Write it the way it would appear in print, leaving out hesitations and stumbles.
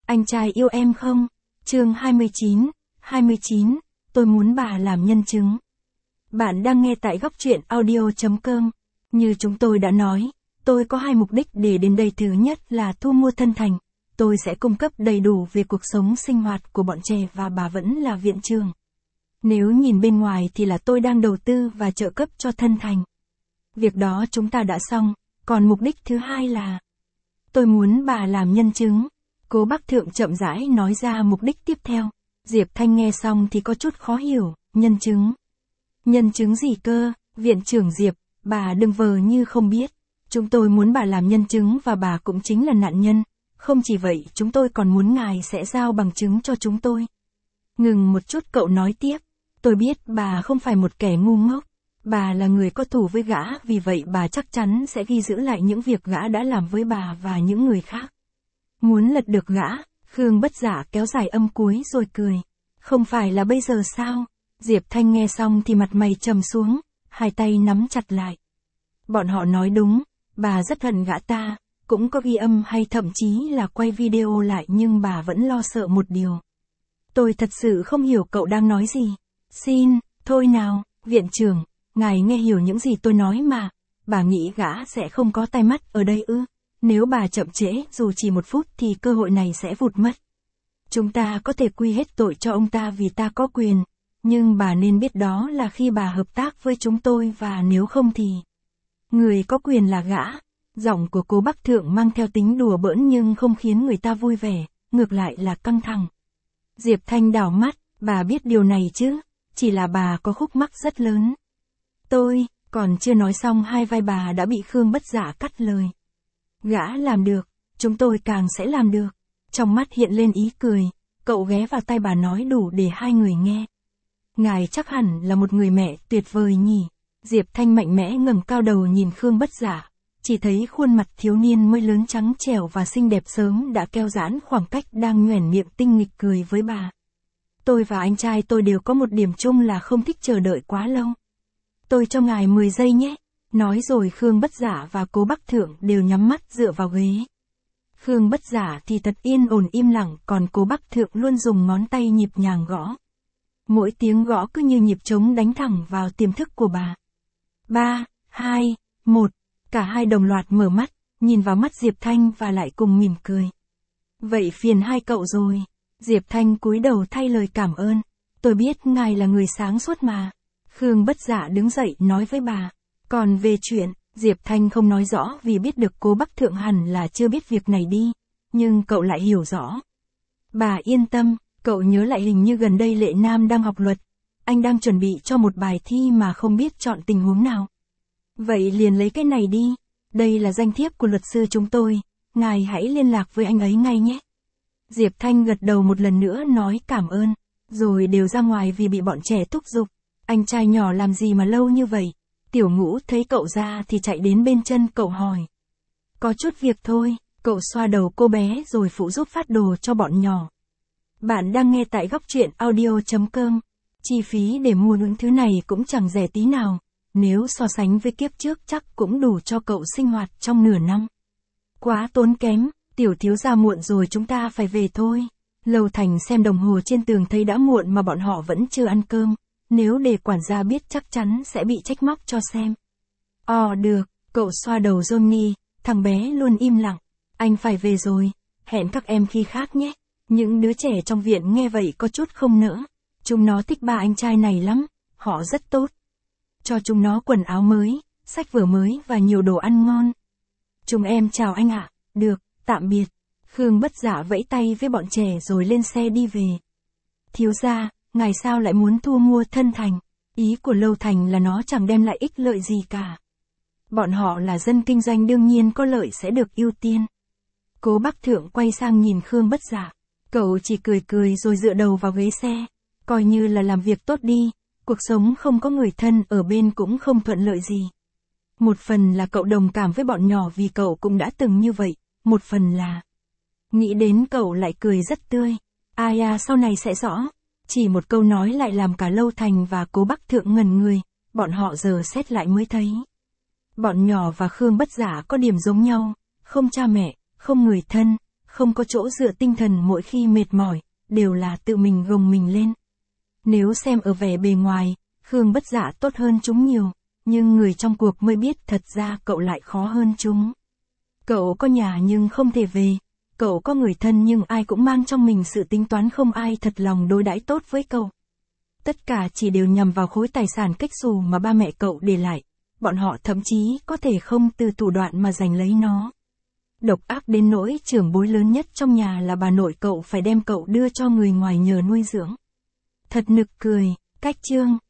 Anh trai yêu em không? Chương 29, tôi muốn bà làm nhân chứng. Bạn đang nghe tại góc truyện audio.com. Như chúng tôi đã nói, tôi có hai mục đích để đến đây. Thứ nhất là thu mua thân thành. Tôi sẽ cung cấp đầy đủ về cuộc sống sinh hoạt của bọn trẻ và bà vẫn là viện trưởng. Nếu nhìn bên ngoài thì là tôi đang đầu tư và trợ cấp cho thân thành. Việc đó chúng ta đã xong, còn mục đích thứ hai là tôi muốn bà làm nhân chứng. Cố Bắc Thượng chậm rãi nói ra mục đích tiếp theo. Diệp Thanh nghe xong thì có chút khó hiểu, nhân chứng. Nhân chứng gì cơ, viện trưởng Diệp, bà đừng vờ như không biết. Chúng tôi muốn bà làm nhân chứng và bà cũng chính là nạn nhân. Không chỉ vậy, chúng tôi còn muốn ngài sẽ giao bằng chứng cho chúng tôi. Ngừng một chút cậu nói tiếp. Tôi biết bà không phải một kẻ ngu ngốc. Bà là người có thù với gã, vì vậy bà chắc chắn sẽ ghi giữ lại những việc gã đã làm với bà và những người khác. Muốn lật được gã, Khương Bất Giả kéo dài âm cuối rồi cười. Không phải là bây giờ sao? Diệp Thanh nghe xong thì mặt mày trầm xuống, hai tay nắm chặt lại. Bọn họ nói đúng, bà rất hận gã ta, cũng có ghi âm hay thậm chí là quay video lại, nhưng bà vẫn lo sợ một điều. Tôi thật sự không hiểu cậu đang nói gì. Xin, thôi nào, viện trưởng, ngài nghe hiểu những gì tôi nói mà. Bà nghĩ gã sẽ không có tai mắt ở đây ư? Nếu bà chậm trễ dù chỉ một phút thì cơ hội này sẽ vụt mất. Chúng ta có thể quy hết tội cho ông ta vì ta có quyền, nhưng bà nên biết đó là khi bà hợp tác với chúng tôi, và nếu không thì người có quyền là gã. Giọng của Cố Bắc Thượng mang theo tính đùa bỡn nhưng không khiến người ta vui vẻ, ngược lại là căng thẳng. Diệp Thanh đảo mắt, bà biết điều này chứ, chỉ là bà có khúc mắc rất lớn. Tôi, còn chưa nói xong hai vai bà đã bị Khương Bất Giả cắt lời. Gã làm được, chúng tôi càng sẽ làm được. Trong mắt hiện lên ý cười, cậu ghé vào tai bà nói đủ để hai người nghe. Ngài chắc hẳn là một người mẹ tuyệt vời nhỉ. Diệp Thanh mạnh mẽ ngẩng cao đầu nhìn Khương Bất Giả, chỉ thấy khuôn mặt thiếu niên mới lớn trắng trẻo và xinh đẹp sớm đã keo giãn khoảng cách, đang nhoẻn miệng tinh nghịch cười với bà. Tôi và anh trai tôi đều có một điểm chung là không thích chờ đợi quá lâu. Tôi cho ngài 10 giây nhé. Nói rồi Khương Bất Giả và Cố Bắc Thượng đều nhắm mắt dựa vào ghế. Khương Bất Giả thì thật yên ổn im lặng, còn Cố Bắc Thượng luôn dùng ngón tay nhịp nhàng gõ. Mỗi tiếng gõ cứ như nhịp trống đánh thẳng vào tiềm thức của bà. 3, 2, 1, cả hai đồng loạt mở mắt, nhìn vào mắt Diệp Thanh và lại cùng mỉm cười. Vậy phiền hai cậu rồi. Diệp Thanh cúi đầu thay lời cảm ơn. Tôi biết ngài là người sáng suốt mà. Khương Bất Giả đứng dậy nói với bà. Còn về chuyện, Diệp Thanh không nói rõ vì biết được Cố Bắc Thượng hẳn là chưa biết việc này đi, nhưng cậu lại hiểu rõ. Bà yên tâm, cậu nhớ lại hình như gần đây Lệ Nam đang học luật, anh đang chuẩn bị cho một bài thi mà không biết chọn tình huống nào. Vậy liền lấy cái này đi, đây là danh thiếp của luật sư chúng tôi, ngài hãy liên lạc với anh ấy ngay nhé. Diệp Thanh gật đầu một lần nữa nói cảm ơn, rồi đều ra ngoài vì bị bọn trẻ thúc giục. Anh trai nhỏ làm gì mà lâu như vậy? Tiểu Ngũ thấy cậu ra thì chạy đến bên chân cậu hỏi. Có chút việc thôi, cậu xoa đầu cô bé rồi phụ giúp phát đồ cho bọn nhỏ. Bạn đang nghe tại góc truyện audio.com. Chi phí để mua những thứ này cũng chẳng rẻ tí nào, nếu so sánh với kiếp trước chắc cũng đủ cho cậu sinh hoạt trong nửa năm. Quá tốn kém, tiểu thiếu gia muộn rồi, chúng ta phải về thôi. Lầu Thành xem đồng hồ trên tường thấy đã muộn mà bọn họ vẫn chưa ăn cơm. Nếu để quản gia biết chắc chắn sẽ bị trách móc cho xem. Được, cậu xoa đầu Johnny, thằng bé luôn im lặng. Anh phải về rồi, hẹn các em khi khác nhé. Những đứa trẻ trong viện nghe vậy có chút không nỡ. Chúng nó thích ba anh trai này lắm, họ rất tốt. Cho chúng nó quần áo mới, sách vở mới và nhiều đồ ăn ngon. Chúng em chào anh ạ. Được, tạm biệt. Khương Bất Giả vẫy tay với bọn trẻ rồi lên xe đi về. Thiếu gia, ngài sao lại muốn thu mua thân thành? Ý của Lâu Thành là nó chẳng đem lại ích lợi gì cả. Bọn họ là dân kinh doanh, đương nhiên có lợi sẽ được ưu tiên. Cố Bắc Thượng quay sang nhìn Khương Bất Giả. Cậu chỉ cười cười rồi dựa đầu vào ghế xe. Coi như là làm việc tốt đi, cuộc sống không có người thân ở bên cũng không thuận lợi gì. Một phần là cậu đồng cảm với bọn nhỏ vì cậu cũng đã từng như vậy, một phần là nghĩ đến cậu lại cười rất tươi. Ai à, sau này sẽ rõ. Chỉ một câu nói lại làm cả Lâu Thành và Cố Bắc Thượng ngẩn người, bọn họ giờ xét lại mới thấy. Bọn nhỏ và Khương Bất Giả có điểm giống nhau, không cha mẹ, không người thân, không có chỗ dựa tinh thần mỗi khi mệt mỏi, đều là tự mình gồng mình lên. Nếu xem ở vẻ bề ngoài, Khương Bất Dạ tốt hơn chúng nhiều, nhưng người trong cuộc mới biết thật ra cậu lại khó hơn chúng. Cậu có nhà nhưng không thể về, cậu có người thân nhưng ai cũng mang trong mình sự tính toán, không ai thật lòng đối đãi tốt với cậu. Tất cả chỉ đều nhằm vào khối tài sản cách xù mà ba mẹ cậu để lại, bọn họ thậm chí có thể không từ thủ đoạn mà giành lấy nó. Độc ác đến nỗi trưởng bối lớn nhất trong nhà là bà nội cậu phải đem cậu đưa cho người ngoài nhờ nuôi dưỡng. Thật nực cười, cách chương.